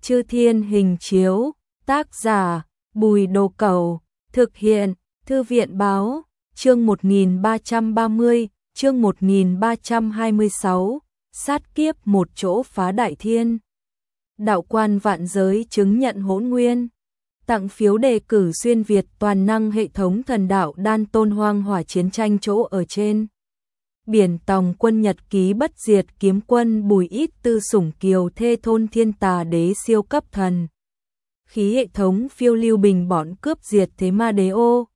Chư Thiên Hình Chiếu, tác giả Bùi Đồ Cẩu, thực hiện Thư viện Báo, chương 1330, chương 1326, sát kiếp một chỗ phá đại thiên. Đạo quan vạn giới chứng nhận hỗn nguyên. Tặng phiếu đề cử xuyên Việt toàn năng hệ thống thần đạo đan tôn hoang hỏa chiến tranh chỗ ở trên. Biển tòng quân nhật ký bất diệt kiếm quân Bùi Ít Tư sủng kiều thê thôn thiên tà đế siêu cấp thần. Khí hệ thống phiêu lưu bình bọn cướp diệt thế ma đế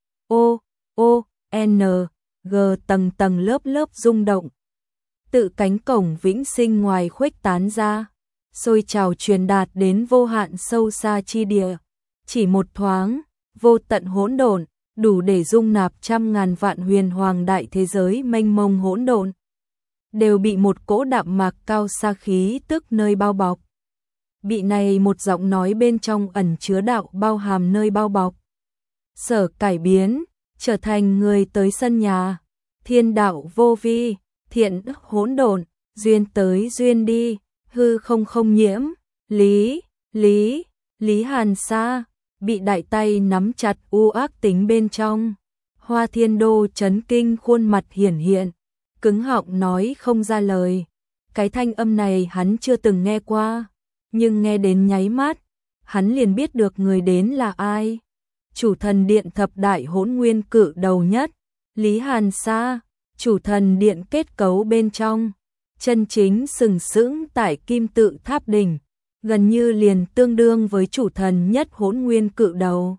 n g tầng tầng lớp lớp rung động. Tự cánh cổng vĩnh sinh ngoài khuếch tán ra, xôi trào truyền đạt đến vô hạn sâu xa chi địa. Chỉ một thoáng, vô tận hỗn độn, đủ để dung nạp trăm ngàn vạn huyền hoàng đại thế giới mênh mông hỗn độn, đều bị một cỗ đạm mạc cao xa khí tức nơi bao bọc. Bị này một giọng nói bên trong ẩn chứa đạo bao hàm nơi bao bọc. Sở cải biến, trở thành người tới sân nhà, thiên đạo vô vi, thiện hỗn độn, duyên tới duyên đi, hư không không nhiễm, Lý Hàn Sa bị đại tay nắm chặt u ác tính bên trong. Hoa Thiên Đô chấn kinh khuôn mặt hiển hiện, cứng họng nói không ra lời. Cái thanh âm này hắn chưa từng nghe qua, nhưng nghe đến nháy mắt, hắn liền biết được người đến là ai. Chủ thần điện thập đại hỗn nguyên cự đầu nhất, Lý Hàn Sa, chủ thần điện kết cấu bên trong, chân chính sừng sững tại kim tự tháp đỉnh, gần như liền tương đương với chủ thần nhất hỗn nguyên cự đầu.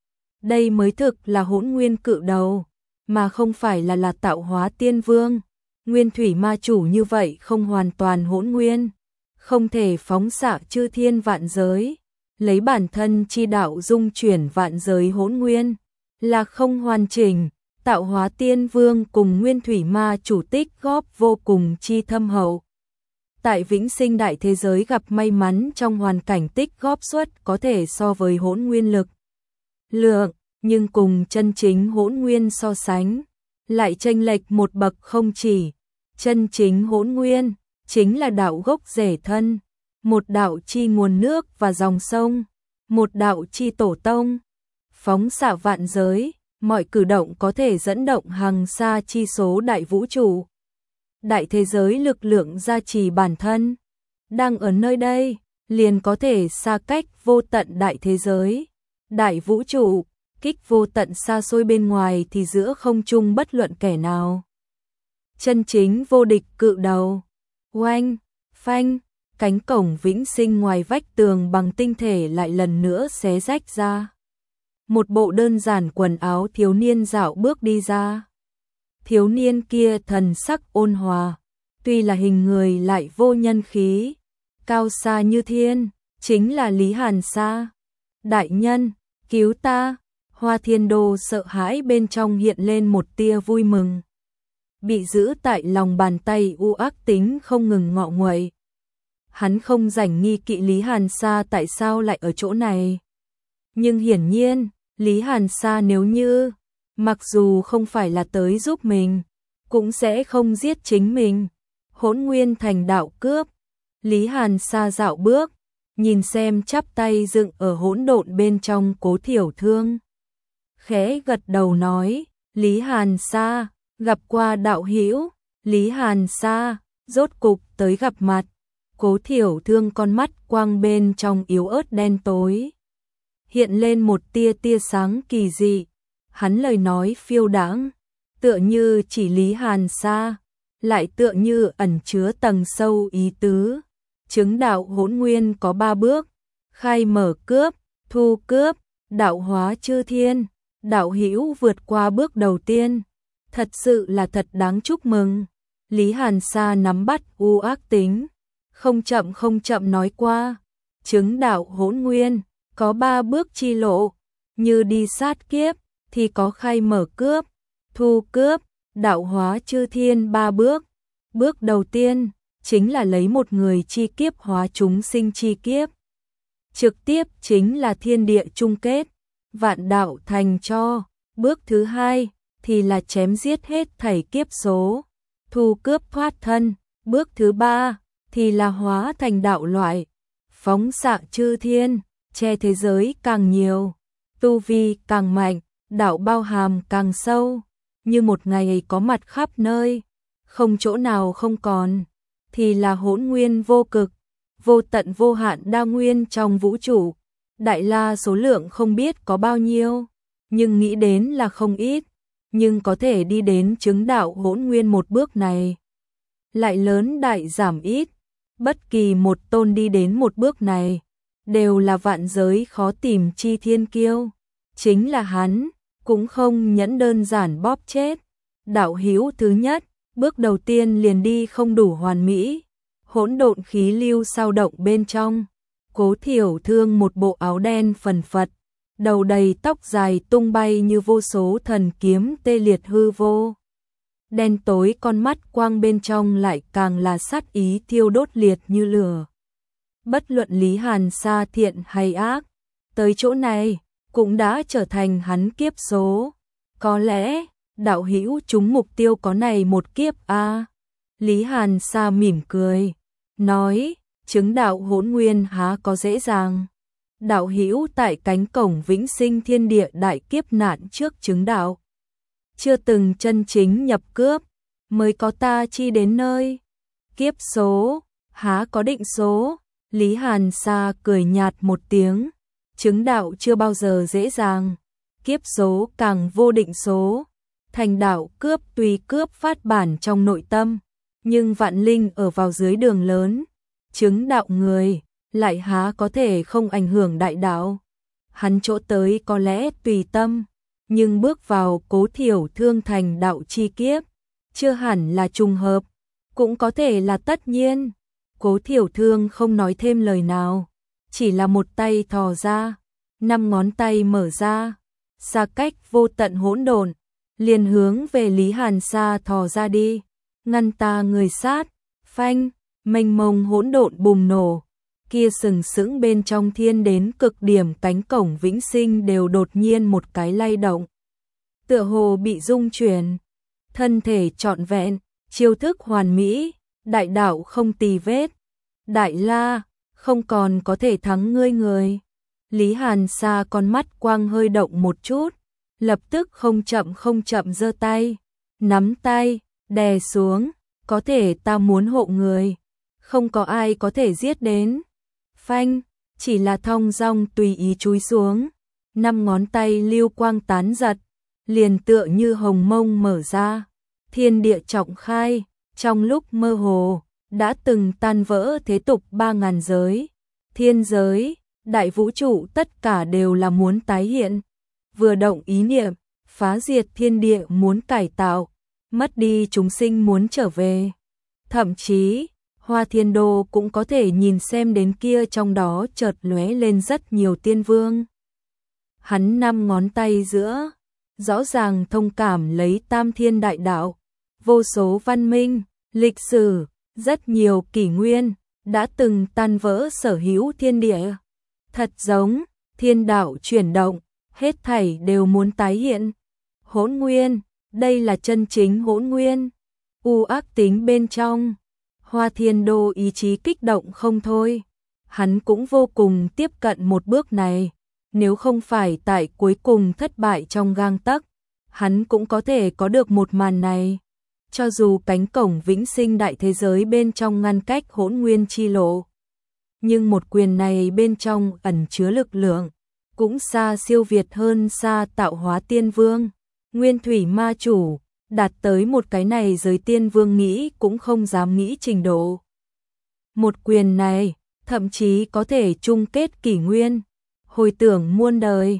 Đây mới thực là hỗn nguyên cự đầu, mà không phải là tạo hóa tiên vương. Nguyên thủy ma chủ như vậy không hoàn toàn hỗn nguyên, không thể phóng xạ chư thiên vạn giới, lấy bản thân chi đạo dung chuyển vạn giới hỗn nguyên, là không hoàn chỉnh. Tạo hóa tiên vương cùng nguyên thủy ma chủ tích góp vô cùng chi thâm hậu. Tại vĩnh sinh đại thế giới gặp may mắn trong hoàn cảnh tích góp suất có thể so với hỗn nguyên lực lượng, nhưng cùng chân chính hỗn nguyên so sánh, lại chênh lệch một bậc không chỉ. Chân chính hỗn nguyên chính là đạo gốc rễ thân, một đạo chi nguồn nước và dòng sông, một đạo chi tổ tông, phóng xạ vạn giới, mọi cử động có thể dẫn động hàng xa chi số đại vũ trụ. Đại thế giới lực lượng gia trì bản thân, đang ở nơi đây, liền có thể xa cách vô tận đại thế giới, đại vũ trụ, kích vô tận xa xôi bên ngoài thì giữa không trung bất luận kẻ nào. Chân chính vô địch cự đầu, oanh, phanh, cánh cổng vĩnh sinh ngoài vách tường bằng tinh thể lại lần nữa xé rách ra. Một bộ đơn giản quần áo thiếu niên dạo bước đi ra. Thiếu niên kia thần sắc ôn hòa, tuy là hình người lại vô nhân khí, cao xa như thiên, chính là Lý Hàn Sa. Đại nhân, cứu ta! Hoa Thiên Đô sợ hãi bên trong hiện lên một tia vui mừng. Bị giữ tại lòng bàn tay u ác tính không ngừng ngọ nguậy. Hắn không rảnh nghi kỵ Lý Hàn Sa tại sao lại ở chỗ này. Nhưng hiển nhiên, Lý Hàn Sa nếu như, mặc dù không phải là tới giúp mình, cũng sẽ không giết chính mình. Hỗn nguyên thành đạo cướp. Lý Hàn Sa dạo bước, nhìn xem chắp tay dựng ở hỗn độn bên trong Cố Thiểu Thương. Khẽ gật đầu nói, Lý Hàn Sa, gặp qua đạo hữu. Lý Hàn Sa, rốt cục tới gặp mặt. Cố Thiểu Thương con mắt quang bên trong yếu ớt đen tối, hiện lên một tia tia sáng kỳ dị. Hắn lời nói phiêu đãng, tựa như chỉ Lý Hàn Sa, lại tựa như ẩn chứa tầng sâu ý tứ. Chứng đạo hỗn nguyên có 3 bước: khai mở cướp, thu cướp, đạo hóa chư thiên. Đạo hữu vượt qua bước đầu tiên, thật sự là thật đáng chúc mừng. Lý Hàn Sa nắm bắt u ác tính, không chậm nói qua, chứng đạo hỗn nguyên có 3 bước chi lộ, như đi sát kiếp thì có khai mở cướp, thu cướp, đạo hóa chư thiên 3 bước. Bước đầu tiên chính là lấy một người chi kiếp hóa chúng sinh chi kiếp, trực tiếp chính là thiên địa chung kết, vạn đạo thành cho. Bước thứ hai thì là chém giết hết thảy kiếp số, thu cướp thoát thân. Bước thứ ba thì là hóa thành đạo loại, phóng xạ chư thiên, che thế giới càng nhiều, tu vi càng mạnh, đạo bao hàm càng sâu, như một ngày có mặt khắp nơi, không chỗ nào không còn, thì là hỗn nguyên vô cực, vô tận vô hạn đa nguyên trong vũ trụ. Đại la số lượng không biết có bao nhiêu, nhưng nghĩ đến là không ít, nhưng có thể đi đến chứng đạo hỗn nguyên một bước này, lại lớn đại giảm ít, bất kỳ một tôn đi đến một bước này, đều là vạn giới khó tìm chi thiên kiêu, chính là hắn, cũng không nhẫn đơn giản bóp chết. Đạo hữu thứ nhất, bước đầu tiên liền đi không đủ hoàn mỹ, hỗn độn khí lưu sao động bên trong. Cố Thiểu Thương một bộ áo đen phần phật, đầu đầy tóc dài tung bay như vô số thần kiếm tê liệt hư vô. Đen tối con mắt quang bên trong lại càng là sát ý thiêu đốt liệt như lửa. Bất luận Lý Hàn Sa thiện hay ác, tới chỗ này cũng đã trở thành hắn kiếp số. Có lẽ, đạo hữu chúng mục tiêu có này một kiếp a. Lý Hàn Sa mỉm cười, nói, chứng đạo hỗn nguyên há có dễ dàng. Đạo hữu tại cánh cổng vĩnh sinh thiên địa đại kiếp nạn trước chứng đạo, chưa từng chân chính nhập cướp, mới có ta chi đến nơi. Kiếp số, há có định số. Lý Hàn Sa cười nhạt một tiếng, chứng đạo chưa bao giờ dễ dàng, kiếp số càng vô định số. Thành đạo cướp tùy cướp phát bản trong nội tâm, nhưng vạn linh ở vào dưới đường lớn, chứng đạo người lại há có thể không ảnh hưởng đại đạo. Hắn chỗ tới có lẽ tùy tâm, nhưng bước vào Cố Thiểu Thương thành đạo chi kiếp, chưa hẳn là trùng hợp, cũng có thể là tất nhiên. Cố Thiểu Thương không nói thêm lời nào, chỉ là một tay thò ra, 5 ngón tay mở ra, xa cách vô tận hỗn độn, liền hướng về Lý Hàn Sa thò ra đi, ngăn ta người sát. Phanh, mênh mông hỗn độn bùng nổ, kia sừng sững bên trong thiên đến cực điểm cánh cổng vĩnh sinh đều đột nhiên một cái lay động, tựa hồ bị rung chuyển, thân thể trọn vẹn, chiêu thức hoàn mỹ, đại đạo không tì vết. Đại la, không còn có thể thắng ngươi người. Lý Hàn Sa con mắt quang hơi động một chút, lập tức không chậm giơ tay, nắm tay, đè xuống, có thể ta muốn hộ người, không có ai có thể giết đến. Phanh, chỉ là thong dong tùy ý chúi xuống, 5 ngón tay lưu quang tán giật, liền tựa như hồng mông mở ra, thiên địa trọng khai, trong lúc mơ hồ, đã từng tan vỡ thế tục 3000 giới, thiên giới, đại vũ trụ tất cả đều là muốn tái hiện, vừa động ý niệm, phá diệt thiên địa muốn cải tạo, mất đi chúng sinh muốn trở về. Thậm chí, Hoa Thiên Đô cũng có thể nhìn xem đến kia trong đó chợt lóe lên rất nhiều tiên vương. Hắn 5 ngón tay giữa, rõ ràng thông cảm lấy tam thiên đại đạo, vô số văn minh, lịch sử, rất nhiều kỷ nguyên, đã từng tan vỡ sở hữu thiên địa. Thật giống, thiên đạo chuyển động, hết thảy đều muốn tái hiện. Hỗn nguyên, đây là chân chính hỗn nguyên. U ác tính bên trong, Hoa Thiên Đô ý chí kích động không thôi. Hắn cũng vô cùng tiếp cận một bước này, nếu không phải tại cuối cùng thất bại trong gang tấc, hắn cũng có thể có được một màn này. Cho dù cánh cổng vĩnh sinh đại thế giới bên trong ngăn cách hỗn nguyên chi lộ, nhưng một quyền này bên trong ẩn chứa lực lượng, cũng xa siêu việt hơn xa tạo hóa tiên vương, nguyên thủy ma chủ, đạt tới một cái này giới tiên vương nghĩ cũng không dám nghĩ trình độ. Một quyền này, thậm chí có thể chung kết kỷ nguyên, hồi tưởng muôn đời,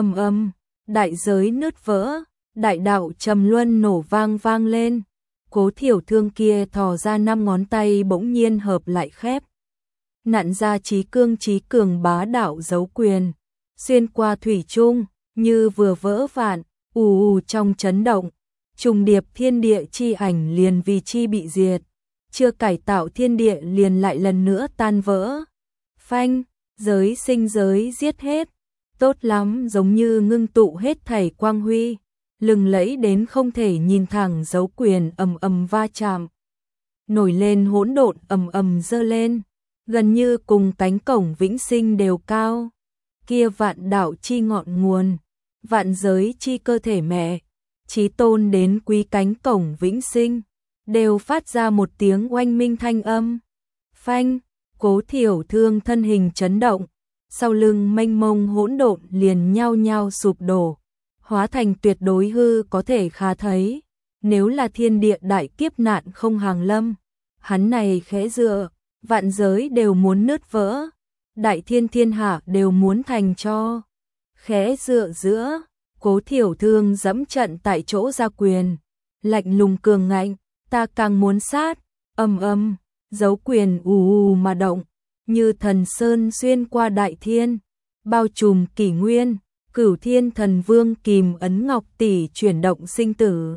đại giới nứt vỡ, đại đạo trầm luân nổ vang lên. Cố Thiểu Thương kia thò ra 5 ngón tay bỗng nhiên hợp lại khép, nặn ra trí cường bá đạo dấu quyền, xuyên qua thủy chung, như vừa vỡ vạn, ù trong chấn động, trùng điệp thiên địa chi ảnh liền vì chi bị diệt, chưa cải tạo thiên địa liền lại lần nữa tan vỡ. Phanh, giới sinh giới giết hết, tốt lắm, giống như ngưng tụ hết thảy quang huy, lừng lẫy đến không thể nhìn thẳng dấu quyền va chạm. Nổi lên hỗn độn dơ lên, gần như cùng cánh cổng vĩnh sinh đều cao. Kia vạn đạo chi ngọn nguồn, vạn giới chi cơ thể mẹ, chí tôn đến quý cánh cổng vĩnh sinh, đều phát ra một tiếng oanh minh thanh âm. Phanh, Cố Thiểu Thương thân hình chấn động, sau lưng mênh mông hỗn độn liền nhao nhao sụp đổ, hóa thành tuyệt đối hư có thể khá thấy. Nếu là thiên địa đại kiếp nạn không hàng lâm, hắn này khẽ dựa, vạn giới đều muốn nứt vỡ, đại thiên thiên hạ đều muốn thành cho. Khẽ dựa giữa, Cố Thiểu Thương dẫm trận tại chỗ ra quyền, lạnh lùng cường ngạnh, ta càng muốn sát, âm, dấu quyền ù mà động, như thần sơn xuyên qua đại thiên, bao trùm kỷ nguyên, Cửu Thiên Thần Vương kìm ấn ngọc tỷ chuyển động sinh tử.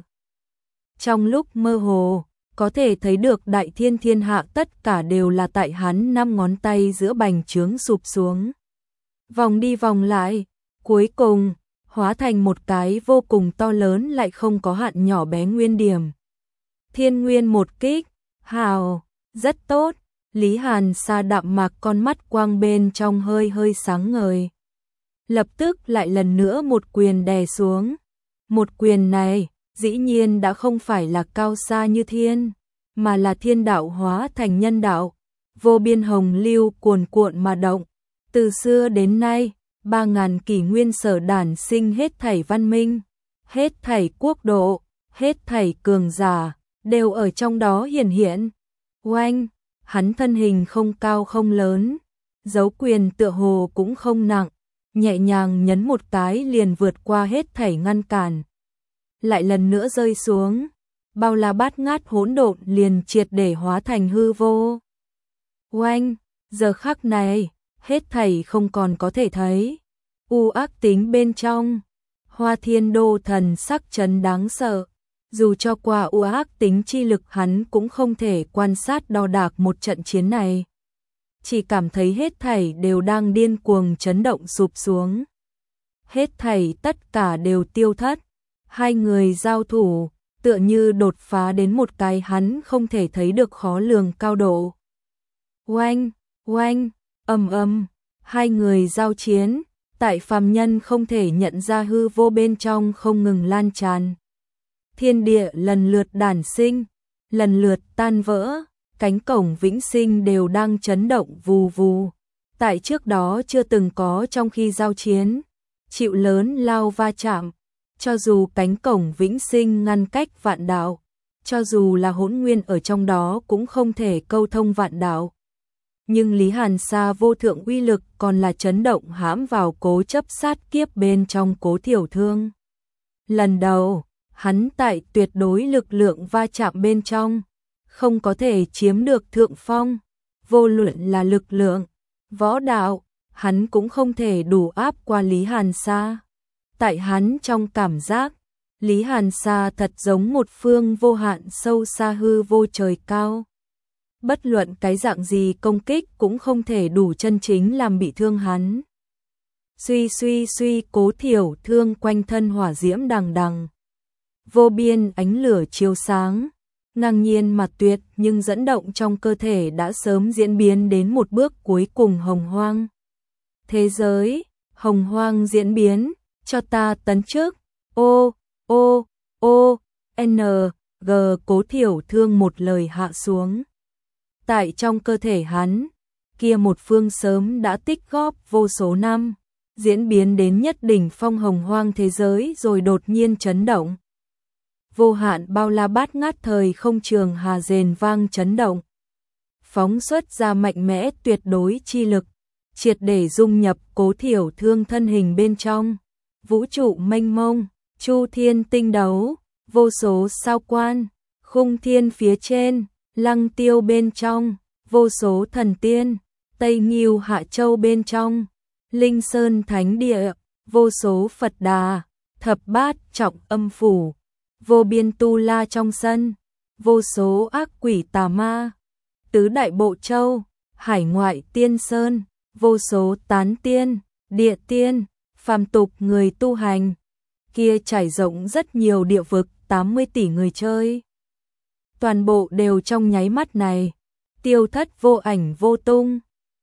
Trong lúc mơ hồ, có thể thấy được đại thiên thiên hạ tất cả đều là tại hắn 5 ngón tay giữa bành trướng sụp xuống. Vòng đi vòng lại, cuối cùng, hóa thành một cái vô cùng to lớn lại không có hạn nhỏ bé nguyên điểm. Thiên nguyên một kích, hào, rất tốt, Lý Hàn Sa đạm mạc con mắt quang bên trong hơi hơi sáng ngời. Lập tức lại lần nữa một quyền đè xuống. Một quyền này, dĩ nhiên đã không phải là cao xa như thiên, mà là thiên đạo hóa thành nhân đạo, vô biên hồng lưu cuồn cuộn mà động. Từ xưa đến nay, 3000 kỷ nguyên sở đản sinh hết thảy văn minh, hết thảy quốc độ, hết thảy cường giả, đều ở trong đó hiển hiện. Oanh, hắn thân hình không cao không lớn, dấu quyền tựa hồ cũng không nặng, nhẹ nhàng nhấn một cái liền vượt qua hết thảy ngăn cản. Lại lần nữa rơi xuống, bao la bát ngát hỗn độn liền triệt để hóa thành hư vô. Oanh, giờ khắc này, hết thảy không còn có thể thấy. U ác tính bên trong, Hoa Thiên Đô thần sắc chấn đáng sợ. Dù cho qua u ác tính chi lực hắn cũng không thể quan sát đo đạc một trận chiến này. Chỉ cảm thấy hết thảy đều đang điên cuồng chấn động sụp xuống. Hết thảy tất cả đều tiêu thất. Hai người giao thủ, tựa như đột phá đến một cái hắn không thể thấy được khó lường cao độ. Oanh, oanh, âm, hai người giao chiến, tại phàm nhân không thể nhận ra hư vô bên trong không ngừng lan tràn. Thiên địa lần lượt đản sinh, lần lượt tan vỡ, cánh cổng vĩnh sinh đều đang chấn động vù vù. Tại trước đó chưa từng có trong khi giao chiến, chịu lớn lao va chạm, cho dù cánh cổng vĩnh sinh ngăn cách vạn đạo, cho dù là hỗn nguyên ở trong đó cũng không thể câu thông vạn đạo. Nhưng Lý Hàn Sa vô thượng uy lực còn là chấn động hãm vào cố chấp sát kiếp bên trong Cố Thiểu Thương. Lần đầu, hắn tại tuyệt đối lực lượng va chạm bên trong, không có thể chiếm được thượng phong, vô luận là lực lượng, võ đạo, hắn cũng không thể đủ áp qua Lý Hàn Sa. Tại hắn trong cảm giác, Lý Hàn Sa thật giống một phương vô hạn sâu xa hư vô trời cao. Bất luận cái dạng gì công kích cũng không thể đủ chân chính làm bị thương hắn. Suy Cố Thiểu Thương quanh thân hỏa diễm đằng đằng. Vô biên ánh lửa chiếu sáng, ngang nhiên mà tuyệt nhưng dẫn động trong cơ thể đã sớm diễn biến đến một bước cuối cùng hồng hoang. Thế giới, hồng hoang diễn biến, cho ta tấn trước, G Cố Thiểu Thương một lời hạ xuống. Tại trong cơ thể hắn, kia một phương sớm đã tích góp vô số năm, diễn biến đến nhất đỉnh phong hồng hoang thế giới rồi đột nhiên chấn động. Vô hạn bao la bát ngát thời không trường hà rền vang chấn động. Phóng xuất ra mạnh mẽ tuyệt đối chi lực, triệt để dung nhập Cố Thiểu Thương thân hình bên trong. Vũ trụ mênh mông, chu thiên tinh đấu, vô số sao quan, khung thiên phía trên, lăng tiêu bên trong, vô số thần tiên, Tây Nghiêu Hạ Châu bên trong, Linh Sơn Thánh Địa, vô số Phật Đà, thập bát trọng âm phủ, vô biên tu la trong sân, vô số ác quỷ tà ma, tứ đại bộ châu, hải ngoại tiên sơn, vô số tán tiên, địa tiên, phàm tục người tu hành, kia trải rộng rất nhiều địa vực, 80 tỷ người chơi. Toàn bộ đều trong nháy mắt này, tiêu thất vô ảnh vô tung.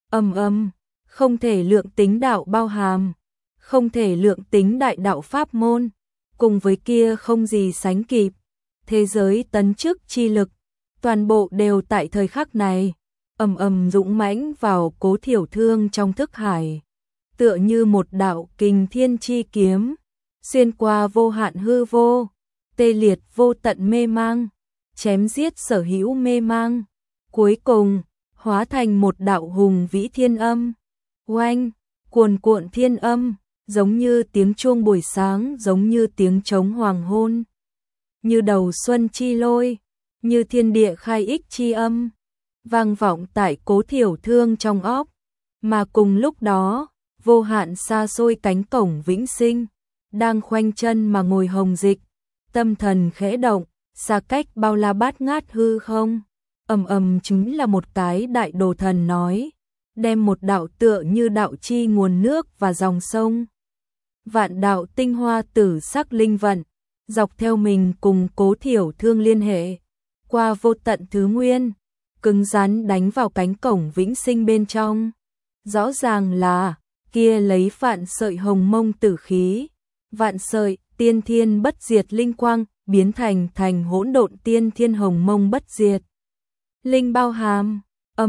Không thể lượng tính đạo bao hàm, không thể lượng tính đại đạo pháp môn, cùng với kia không gì sánh kịp. Thế giới tấn chức chi lực, toàn bộ đều tại thời khắc này, dũng mãnh vào Cố Thiểu Thương trong thức hải, tựa như một đạo kình thiên chi kiếm, xuyên qua vô hạn hư vô, tê liệt vô tận mê mang, chém giết sở hữu mê mang, cuối cùng hóa thành một đạo hùng vĩ thiên âm. Oanh, cuồn cuộn thiên âm, giống như tiếng chuông buổi sáng, giống như tiếng trống hoàng hôn, như đầu xuân chi lôi, như thiên địa khai ích chi âm, vang vọng tại Cố Thiểu Thương trong óc. Mà cùng lúc đó, vô hạn xa xôi cánh cổng vĩnh sinh, đang khoanh chân mà ngồi Hồng Dịch, tâm thần khẽ động, xa cách bao la bát ngát hư không, chính là một cái đại đồ thần nói, đem một đạo tựa như đạo chi nguồn nước và dòng sông, vạn đạo tinh hoa tử sắc linh vận, dọc theo mình cùng Cố Thiểu Thương liên hệ, qua vô tận thứ nguyên, cứng rắn đánh vào cánh cổng vĩnh sinh bên trong. Rõ ràng là kia lấy vạn sợi hồng mông tử khí, vạn sợi tiên thiên bất diệt linh quang biến thành hỗn độn tiên thiên hồng mông bất diệt. Linh bao hàm,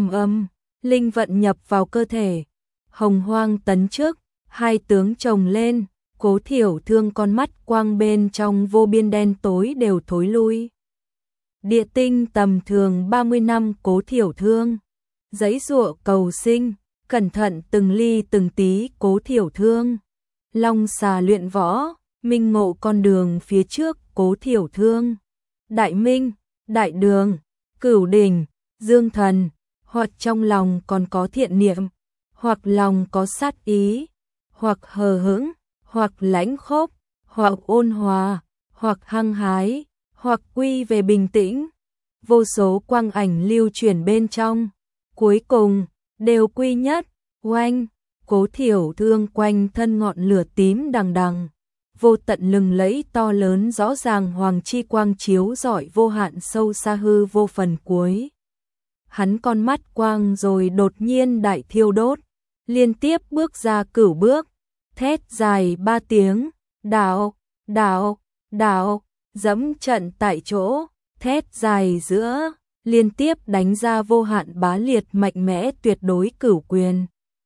linh vận nhập vào cơ thể, hồng hoang tấn trước, hai tướng chồng lên, Cố Thiểu Thương con mắt quang bên trong vô biên đen tối đều thối lui. Địa tinh tầm thường 30 năm Cố Thiểu Thương, giãy giụa cầu sinh, cẩn thận từng ly từng tí Cố Thiểu Thương, long xà luyện võ, minh ngộ con đường phía trước Cố Thiểu Thương, đại minh, đại đường, cửu đỉnh, dương thần, hoặc trong lòng còn có thiện niệm, hoặc lòng có sát ý, hoặc hờ hững, hoặc lãnh khốc, hoặc ôn hòa, hoặc hăng hái, hoặc quy về bình tĩnh. Vô số quang ảnh lưu chuyển bên trong, cuối cùng đều quy nhất. Oanh, Cố Thiểu Thương quanh thân ngọn lửa tím đằng đằng, vô tận lừng lẫy to lớn rõ ràng hoàng chi quang chiếu rọi vô hạn sâu xa hư vô phần cuối. Hắn con mắt quang rồi đột nhiên đại thiêu đốt, liên tiếp bước ra cửu bước, thét dài 3 tiếng, đạo, đạo, đạo, dẫm trận tại chỗ, thét dài giữa, liên tiếp đánh ra vô hạn bá liệt mạnh mẽ tuyệt đối cửu quyền.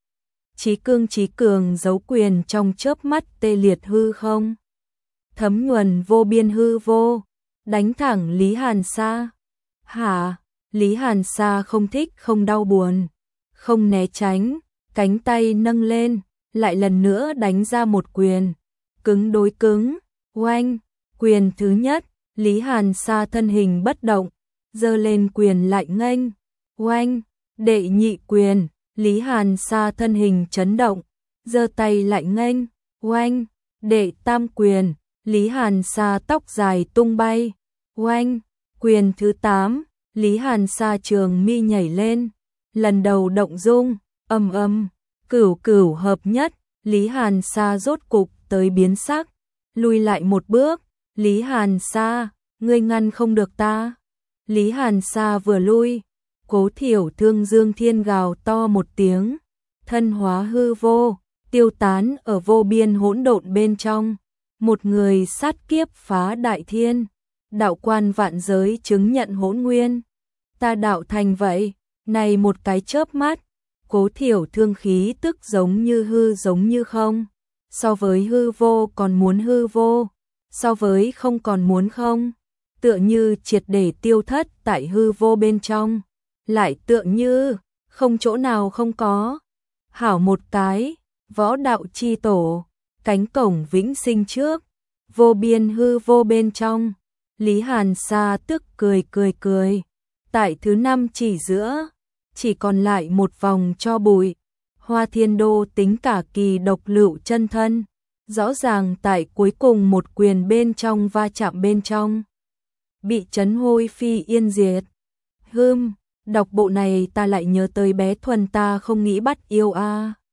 Chí cường giấu quyền trong chớp mắt tê liệt hư không, thấm nhuần vô biên hư vô, đánh thẳng Lý Hàn Sa. Hả? Lý Hàn Sa không thích không đau buồn, không né tránh, cánh tay nâng lên, lại lần nữa đánh ra một quyền, cứng đối cứng. Oanh, quyền thứ nhất, Lý Hàn Sa thân hình bất động, giơ lên quyền lại nghênh. Oanh, đệ nhị quyền, Lý Hàn Sa thân hình chấn động, giơ tay lại nghênh. Oanh, đệ tam quyền, Lý Hàn Sa tóc dài tung bay. Oanh, quyền thứ 8, Lý Hàn Sa trường mi nhảy lên, lần đầu động dung, cửu hợp nhất, Lý Hàn Sa rốt cục tới biến sắc, lùi lại một bước. Lý Hàn Sa, ngươi ngăn không được ta. Lý Hàn Sa vừa lui, Cố Thiểu Thương dương thiên gào to một tiếng, thân hóa hư vô, tiêu tán ở vô biên hỗn độn bên trong. Một người sát kiếp phá đại thiên, đạo quan vạn giới chứng nhận hỗn nguyên. Ta đạo thành vậy, này một cái chớp mắt, Cố Thiểu Thương khí tức giống như hư giống như không, so với hư vô còn muốn hư vô, so với không còn muốn không, tựa như triệt để tiêu thất tại hư vô bên trong, lại tựa như không chỗ nào không có. Hảo một cái, võ đạo chi tổ, cánh cổng vĩnh sinh trước, vô biên hư vô bên trong. Lý Hàn Sa tức cười. Tại thứ 5 chỉ giữa, chỉ còn lại một vòng cho bụi. Hoa Thiên Đô tính cả kỳ độc lựu chân thân, rõ ràng tại cuối cùng một quyền bên trong va chạm bên trong, bị chấn hôi phi yên diệt. Đọc bộ này ta lại nhớ tới bé Thuần ta không nghĩ bắt yêu a.